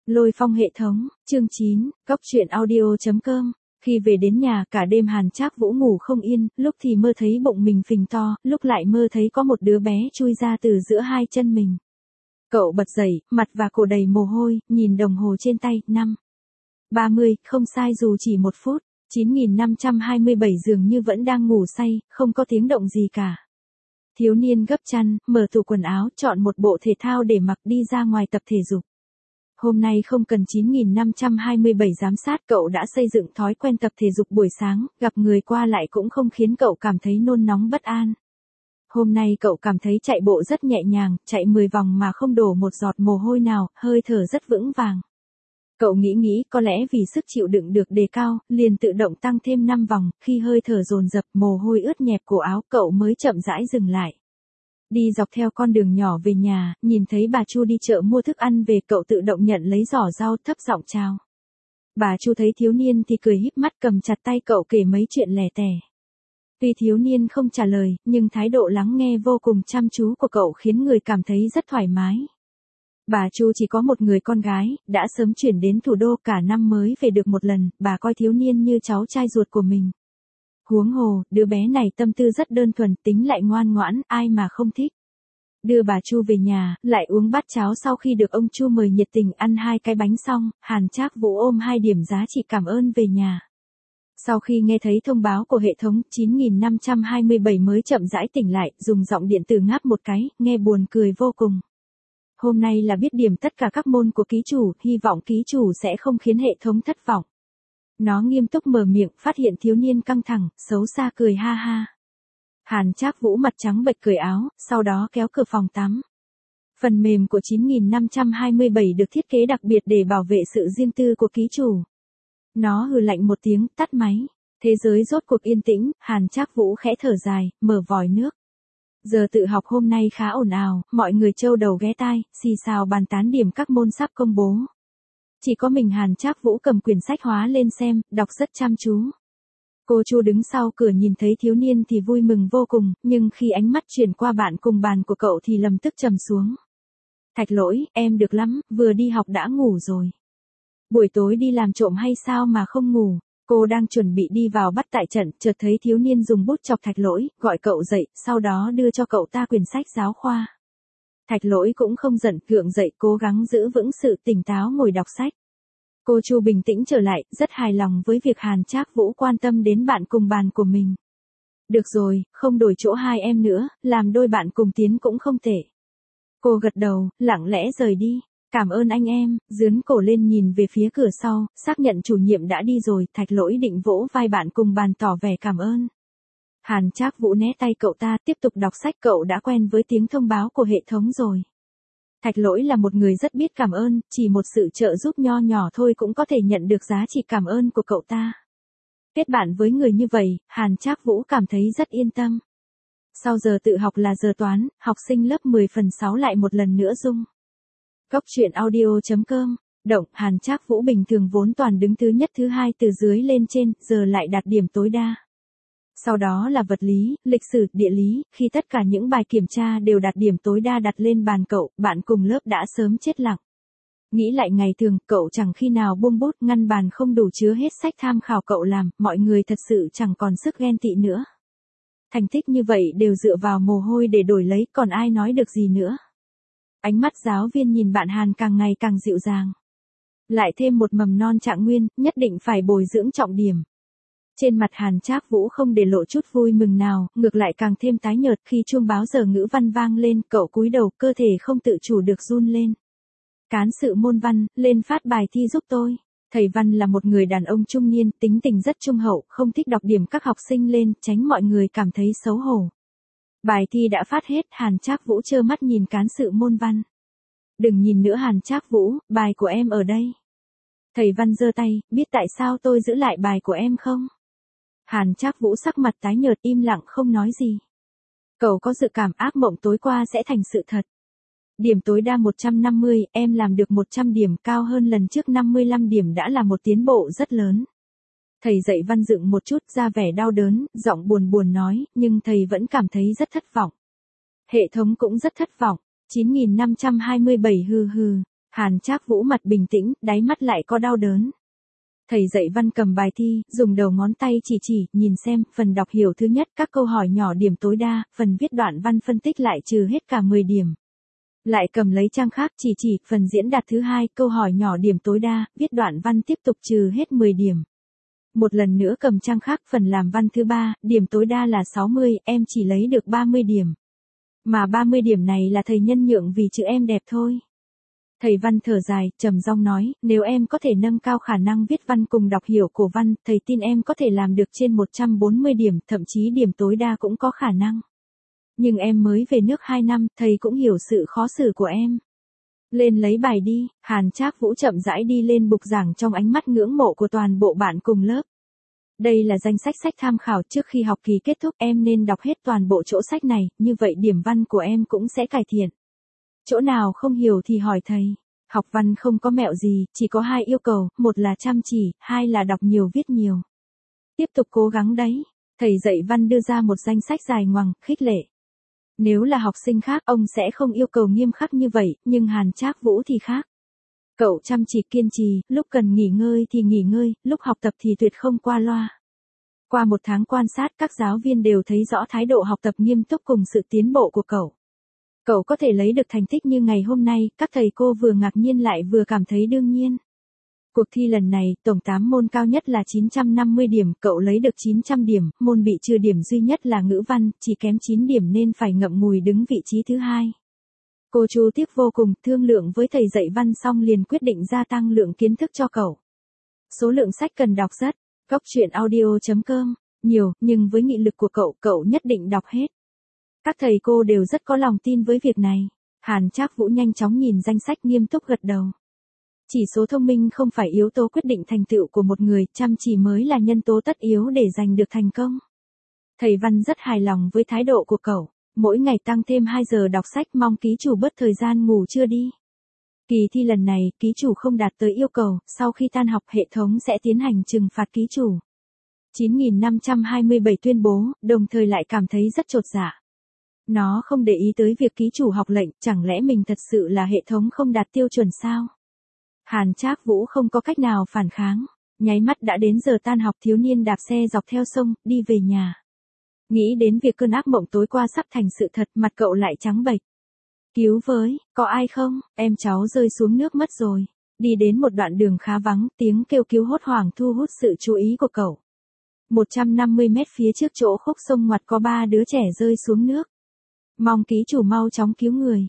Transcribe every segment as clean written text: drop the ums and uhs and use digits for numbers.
Lôi phong hệ thống, chương 9, Cóc truyện audio.com. Khi về đến nhà cả đêm Hàn Trác Vũ ngủ không yên, lúc thì mơ thấy bụng mình phình to, lúc lại mơ thấy có một đứa bé chui ra từ giữa hai chân mình. Cậu bật dậy, mặt và cổ đầy mồ hôi, nhìn đồng hồ trên tay, 5:30, không sai dù chỉ 1 phút, 9527 dường như vẫn đang ngủ say, không có tiếng động gì cả. Thiếu niên gấp chăn, mở tủ quần áo, chọn một bộ thể thao để mặc đi ra ngoài tập thể dục. Hôm nay không cần 9527 giám sát, cậu đã xây dựng thói quen tập thể dục buổi sáng, gặp người qua lại cũng không khiến cậu cảm thấy nôn nóng bất an. Hôm nay cậu cảm thấy chạy bộ rất nhẹ nhàng, chạy 10 vòng mà không đổ một giọt mồ hôi nào, hơi thở rất vững vàng. Cậu nghĩ có lẽ vì sức chịu đựng được đề cao, liền tự động tăng thêm 5 vòng, khi hơi thở dồn dập, mồ hôi ướt nhẹp cổ áo, cậu mới chậm rãi dừng lại. Đi dọc theo con đường nhỏ về nhà, nhìn thấy bà Chu đi chợ mua thức ăn về, cậu tự động nhận lấy giỏ rau, thấp giọng chào. Bà Chu thấy thiếu niên thì cười híp mắt, cầm chặt tay cậu kể mấy chuyện lẻ tẻ. Tuy thiếu niên không trả lời, nhưng thái độ lắng nghe vô cùng chăm chú của cậu khiến người cảm thấy rất thoải mái. Bà Chu chỉ có một người con gái, đã sớm chuyển đến thủ đô, cả năm mới về được một lần, bà coi thiếu niên như cháu trai ruột của mình. Huống hồ, đứa bé này tâm tư rất đơn thuần, tính lại ngoan ngoãn, ai mà không thích. Đưa bà Chu về nhà, lại uống bát cháo, sau khi được ông Chu mời nhiệt tình ăn 2 cái bánh xong, Hàn Trác Vũ ôm 2 điểm giá trị cảm ơn về nhà. Sau khi nghe thấy thông báo của hệ thống, 9527 mới chậm rãi tỉnh lại, dùng giọng điện tử ngáp một cái, nghe buồn cười vô cùng. Hôm nay là biết điểm tất cả các môn của ký chủ, hy vọng ký chủ sẽ không khiến hệ thống thất vọng. Nó nghiêm túc mở miệng, phát hiện thiếu niên căng thẳng, xấu xa cười ha ha. Hàn Trác Vũ mặt trắng bệch cởi áo, sau đó kéo cửa phòng tắm. Phần mềm của 9527 được thiết kế đặc biệt để bảo vệ sự riêng tư của ký chủ. Nó hừ lạnh một tiếng, tắt máy. Thế giới rốt cuộc yên tĩnh, Hàn Trác Vũ khẽ thở dài, mở vòi nước. Giờ tự học hôm nay khá ồn ào, mọi người trâu đầu ghé tai, xì xào bàn tán điểm các môn sắp công bố. Chỉ có mình Hàn Trác Vũ cầm quyển sách hóa lên xem, đọc rất chăm chú. Cô Chu đứng sau cửa nhìn thấy thiếu niên thì vui mừng vô cùng, nhưng khi ánh mắt chuyển qua bạn cùng bàn của cậu thì lập tức trầm xuống. Thạch Lỗi, em được lắm, vừa đi học đã ngủ rồi. Buổi tối đi làm trộm hay sao mà không ngủ? Cô đang chuẩn bị đi vào bắt tại trận, chợt thấy thiếu niên dùng bút chọc Thạch Lỗi, gọi cậu dậy, sau đó đưa cho cậu ta quyển sách giáo khoa. Thạch Lỗi cũng không giận, gượng dậy, cố gắng giữ vững sự tỉnh táo ngồi đọc sách. Cô Chu bình tĩnh trở lại, rất hài lòng với việc Hàn Trác Vũ quan tâm đến bạn cùng bàn của mình. Được rồi, không đổi chỗ hai em nữa, làm đôi bạn cùng tiến cũng không tệ. Cô gật đầu, lặng lẽ rời đi. Cảm ơn anh em, dướn cổ lên nhìn về phía cửa sau, xác nhận chủ nhiệm đã đi rồi, Thạch Lỗi định vỗ vai bạn cùng bàn tỏ vẻ cảm ơn. Hàn Trác Vũ né tay cậu ta, tiếp tục đọc sách, cậu đã quen với tiếng thông báo của hệ thống rồi. Thạch Lỗi là một người rất biết cảm ơn, chỉ một sự trợ giúp nho nhỏ thôi cũng có thể nhận được giá trị cảm ơn của cậu ta. Kết bạn với người như vậy, Hàn Trác Vũ cảm thấy rất yên tâm. Sau giờ tự học là giờ toán, học sinh lớp 10/6 lại một lần nữa rung. Cóc truyện audio.com. Động, Hàn Trác Vũ bình thường vốn toàn đứng thứ nhất thứ hai từ dưới lên trên, giờ lại đạt điểm tối đa. Sau đó là vật lý, lịch sử, địa lý, khi tất cả những bài kiểm tra đều đạt điểm tối đa đặt lên bàn cậu, bạn cùng lớp đã sớm chết lặng. Nghĩ lại ngày thường, cậu chẳng khi nào buông bút, ngăn bàn không đủ chứa hết sách tham khảo cậu làm, mọi người thật sự chẳng còn sức ghen tị nữa. Thành tích như vậy đều dựa vào mồ hôi để đổi lấy, còn ai nói được gì nữa. Ánh mắt giáo viên nhìn bạn Hàn càng ngày càng dịu dàng. Lại thêm một mầm non trạng nguyên, nhất định phải bồi dưỡng trọng điểm. Trên mặt Hàn Trác Vũ không để lộ chút vui mừng nào, ngược lại càng thêm tái nhợt khi chuông báo giờ ngữ văn vang lên, cậu cúi đầu, cơ thể không tự chủ được run lên. Cán sự môn văn, lên phát bài thi giúp tôi. Thầy Văn là một người đàn ông trung niên, tính tình rất trung hậu, không thích đọc điểm các học sinh lên, tránh mọi người cảm thấy xấu hổ. Bài thi đã phát hết, Hàn Trác Vũ trơ mắt nhìn cán sự môn văn. Đừng nhìn nữa Hàn Trác Vũ, bài của em ở đây. Thầy Văn giơ tay, biết tại sao tôi giữ lại bài của em không? Hàn Trác Vũ sắc mặt tái nhợt, im lặng không nói gì. Cậu có dự cảm ác mộng tối qua sẽ thành sự thật. Điểm tối đa 150, em làm được 100 điểm, cao hơn lần trước 55 điểm đã là một tiến bộ rất lớn. Thầy dạy văn dựng một chút ra vẻ đau đớn, giọng buồn buồn nói, nhưng thầy vẫn cảm thấy rất thất vọng. Hệ thống cũng rất thất vọng. 9527 hừ hừ. Hàn Trác Vũ mặt bình tĩnh, đáy mắt lại có đau đớn. Thầy dạy văn cầm bài thi, dùng đầu ngón tay chỉ, nhìn xem, phần đọc hiểu thứ nhất các câu hỏi nhỏ điểm tối đa, phần viết đoạn văn phân tích lại trừ hết cả 10 điểm. Lại cầm lấy trang khác chỉ, phần diễn đạt thứ hai, câu hỏi nhỏ điểm tối đa, viết đoạn văn tiếp tục trừ hết 10 điểm. Một lần nữa cầm trang khác, phần làm văn thứ ba, điểm tối đa là 60, em chỉ lấy được 30 điểm. Mà 30 điểm này là thầy nhân nhượng vì chữ em đẹp thôi. Thầy văn thở dài, trầm giọng nói, nếu em có thể nâng cao khả năng viết văn cùng đọc hiểu cổ văn, thầy tin em có thể làm được trên 140 điểm, thậm chí điểm tối đa cũng có khả năng. Nhưng em mới về nước 2 năm, thầy cũng hiểu sự khó xử của em. Lên lấy bài đi, Hàn Trác Vũ chậm rãi đi lên bục giảng trong ánh mắt ngưỡng mộ của toàn bộ bạn cùng lớp. Đây là danh sách sách tham khảo trước khi học kỳ kết thúc, em nên đọc hết toàn bộ chỗ sách này, như vậy điểm văn của em cũng sẽ cải thiện. Chỗ nào không hiểu thì hỏi thầy. Học văn không có mẹo gì, chỉ có 2 yêu cầu, một là chăm chỉ, 2 là đọc nhiều viết nhiều. Tiếp tục cố gắng đấy. Thầy dạy văn đưa ra một danh sách dài ngoằng, khích lệ. Nếu là học sinh khác, ông sẽ không yêu cầu nghiêm khắc như vậy, nhưng Hàn Trác Vũ thì khác. Cậu chăm chỉ kiên trì, lúc cần nghỉ ngơi thì nghỉ ngơi, lúc học tập thì tuyệt không qua loa. Qua 1 tháng quan sát, các giáo viên đều thấy rõ thái độ học tập nghiêm túc cùng sự tiến bộ của cậu. Cậu có thể lấy được thành tích như ngày hôm nay, các thầy cô vừa ngạc nhiên lại vừa cảm thấy đương nhiên. Cuộc thi lần này, tổng 8 môn cao nhất là 950 điểm, cậu lấy được 900 điểm, môn bị trừ điểm duy nhất là ngữ văn, chỉ kém 9 điểm nên phải ngậm ngùi đứng vị trí thứ 2. Cô chú tiếc vô cùng, thương lượng với thầy dạy văn xong liền quyết định gia tăng lượng kiến thức cho cậu. Số lượng sách cần đọc rất, goctruyện.audio.com, nhiều, nhưng với nghị lực của cậu nhất định đọc hết. Các thầy cô đều rất có lòng tin với việc này. Hàn Trác Vũ nhanh chóng nhìn danh sách nghiêm túc gật đầu. Chỉ số thông minh không phải yếu tố quyết định thành tựu của một người, chăm chỉ mới là nhân tố tất yếu để giành được thành công. Thầy văn rất hài lòng với thái độ của cậu, mỗi ngày tăng thêm 2 giờ đọc sách, mong ký chủ bớt thời gian ngủ trưa đi. Kỳ thi lần này, ký chủ không đạt tới yêu cầu, sau khi tan học hệ thống sẽ tiến hành trừng phạt ký chủ. 9527 tuyên bố, đồng thời lại cảm thấy rất chột dạ. Nó không để ý tới việc ký chủ học lệnh, chẳng lẽ mình thật sự là hệ thống không đạt tiêu chuẩn sao? Hàn Trác Vũ không có cách nào phản kháng, nháy mắt đã đến giờ tan học, thiếu niên đạp xe dọc theo sông, đi về nhà. Nghĩ đến việc cơn ác mộng tối qua sắp thành sự thật, mặt cậu lại trắng bệch. Cứu với, có ai không, em cháu rơi xuống nước mất rồi. Đi đến một đoạn đường khá vắng, tiếng kêu cứu hốt hoảng thu hút sự chú ý của cậu. 150 mét phía trước chỗ khúc sông ngoặt có 3 đứa trẻ rơi xuống nước. Mong ký chủ mau chóng cứu người.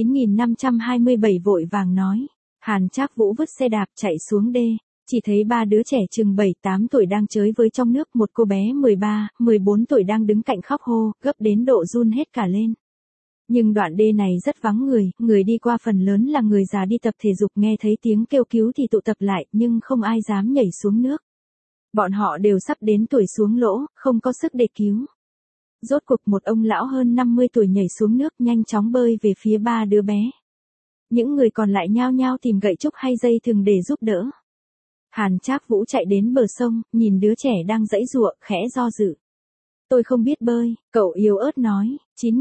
9527 vội vàng nói. Hàn Trác Vũ vứt xe đạp chạy xuống đê. Chỉ thấy 3 đứa trẻ chừng 7-8 tuổi đang chơi với trong nước. Một cô bé 13-14 tuổi đang đứng cạnh khóc hô, gấp đến độ run hết cả lên. Nhưng đoạn đê này rất vắng người đi qua phần lớn là người già đi tập thể dục, nghe thấy tiếng kêu cứu thì tụ tập lại, nhưng không ai dám nhảy xuống nước. Bọn họ đều sắp đến tuổi xuống lỗ, không có sức để cứu. Rốt cuộc một ông lão hơn 50 tuổi nhảy xuống nước, nhanh chóng bơi về phía 3 đứa bé. Những người còn lại nhao nhao tìm gậy trúc hay dây thừng để giúp đỡ. Hàn Trác Vũ chạy đến bờ sông, nhìn đứa trẻ đang giãy giụa, khẽ do dự. Tôi không biết bơi, cậu yếu ớt nói.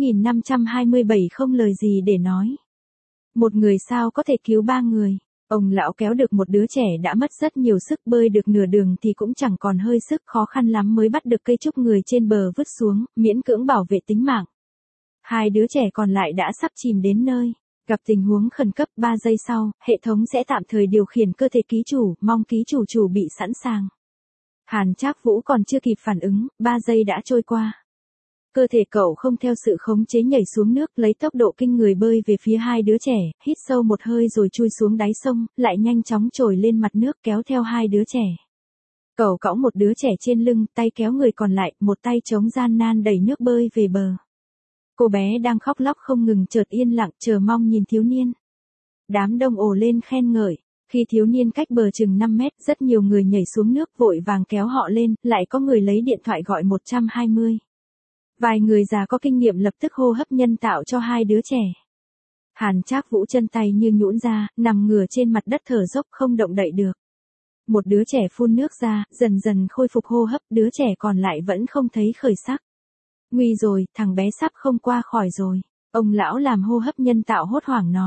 9527 không lời gì để nói. Một người sao có thể cứu 3 người. Ông lão kéo được một đứa trẻ đã mất rất nhiều sức, bơi được nửa đường thì cũng chẳng còn hơi sức, khó khăn lắm mới bắt được cây trúc người trên bờ vứt xuống, miễn cưỡng bảo vệ tính mạng. 2 đứa trẻ còn lại đã sắp chìm đến nơi. Gặp tình huống khẩn cấp 3 giây sau, hệ thống sẽ tạm thời điều khiển cơ thể ký chủ, mong ký chủ chuẩn bị sẵn sàng. Hàn Trác Vũ còn chưa kịp phản ứng, 3 giây đã trôi qua. Cơ thể cậu không theo sự khống chế nhảy xuống nước, lấy tốc độ kinh người bơi về phía 2 đứa trẻ, hít sâu một hơi rồi chui xuống đáy sông, lại nhanh chóng trồi lên mặt nước kéo theo 2 đứa trẻ. Cậu cõng một đứa trẻ trên lưng, tay kéo người còn lại, một tay chống gian nan đẩy nước bơi về bờ. Cô bé đang khóc lóc không ngừng chợt yên lặng chờ mong nhìn thiếu niên. Đám đông ồ lên khen ngợi. Khi thiếu niên cách bờ chừng 5 mét, rất nhiều người nhảy xuống nước vội vàng kéo họ lên, lại có người lấy điện thoại gọi 120. Vài người già có kinh nghiệm lập tức hô hấp nhân tạo cho 2 đứa trẻ. Hàn Trác Vũ chân tay như nhũn ra, nằm ngửa trên mặt đất thở dốc không động đậy được. Một đứa trẻ phun nước ra, dần dần khôi phục hô hấp, đứa trẻ còn lại vẫn không thấy khởi sắc. Nguy rồi, thằng bé sắp không qua khỏi rồi. Ông lão làm hô hấp nhân tạo hốt hoảng nói.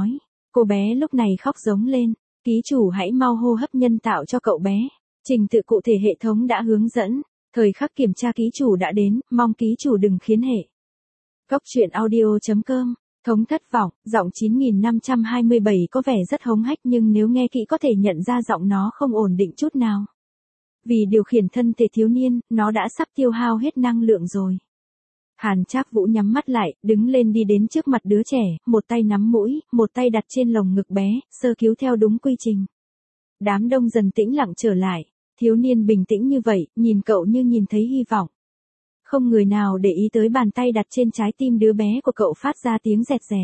Cô bé lúc này khóc giống lên. Ký chủ hãy mau hô hấp nhân tạo cho cậu bé. Trình tự cụ thể hệ thống đã hướng dẫn. Thời khắc kiểm tra ký chủ đã đến, mong ký chủ đừng khiến hệ. Góc truyện audio.com. Thống thất vọng, giọng 9527 có vẻ rất hống hách nhưng nếu nghe kỹ có thể nhận ra giọng nó không ổn định chút nào. Vì điều khiển thân thể thiếu niên, nó đã sắp tiêu hao hết năng lượng rồi. Hàn Trác Vũ nhắm mắt lại, đứng lên đi đến trước mặt đứa trẻ, một tay nắm mũi, một tay đặt trên lồng ngực bé, sơ cứu theo đúng quy trình. Đám đông dần tĩnh lặng trở lại, thiếu niên bình tĩnh như vậy, nhìn cậu như nhìn thấy hy vọng. Không người nào để ý tới bàn tay đặt trên trái tim đứa bé của cậu phát ra tiếng rẹt rẹt.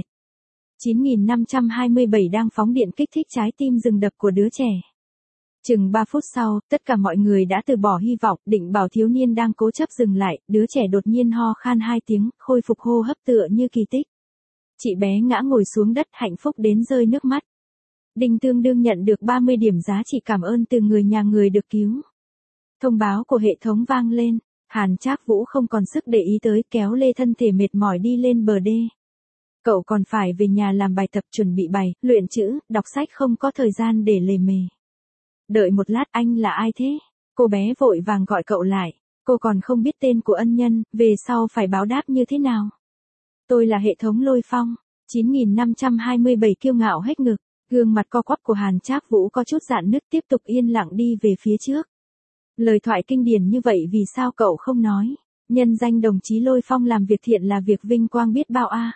9527 đang phóng điện kích thích trái tim dừng đập của đứa trẻ. Chừng 3 phút sau, tất cả mọi người đã từ bỏ hy vọng, định bảo thiếu niên đang cố chấp dừng lại, đứa trẻ đột nhiên ho khan 2 tiếng, khôi phục hô hấp tựa như kỳ tích. Chị bé ngã ngồi xuống đất hạnh phúc đến rơi nước mắt. Đinh tương đương nhận được 30 điểm giá trị cảm ơn từ người nhà người được cứu. Thông báo của hệ thống vang lên, Hàn Trác Vũ không còn sức để ý tới, kéo lê thân thể mệt mỏi đi lên bờ đê. Cậu còn phải về nhà làm bài tập, chuẩn bị bài, luyện chữ, đọc sách, không có thời gian để lề mề. Đợi một lát, anh là ai thế? Cô bé vội vàng gọi cậu lại. Cô còn không biết tên của ân nhân, về sau phải báo đáp như thế nào? Tôi là hệ thống Lôi Phong. 9527 kiêu ngạo hết ngực, gương mặt co quắp của Hàn Trác Vũ có chút rạn nứt, tiếp tục yên lặng đi về phía trước. Lời thoại kinh điển như vậy vì sao cậu không nói? Nhân danh đồng chí Lôi Phong làm việc thiện là việc vinh quang biết bao a.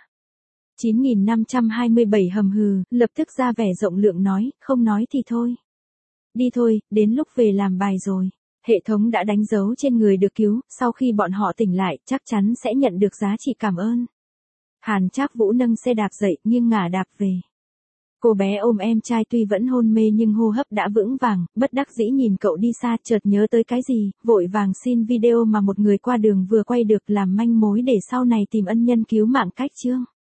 9527 hầm hừ, lập tức ra vẻ rộng lượng nói, không nói thì thôi. Đi thôi, đến lúc về làm bài rồi. Hệ thống đã đánh dấu trên người được cứu, sau khi bọn họ tỉnh lại, chắc chắn sẽ nhận được giá trị cảm ơn. Hàn Trác Vũ nâng xe đạp dậy, nghiêng ngả đạp về. Cô bé ôm em trai tuy vẫn hôn mê nhưng hô hấp đã vững vàng, bất đắc dĩ nhìn cậu đi xa, chợt nhớ tới cái gì, vội vàng xin video mà một người qua đường vừa quay được làm manh mối để sau này tìm ân nhân cứu mạng cách chương.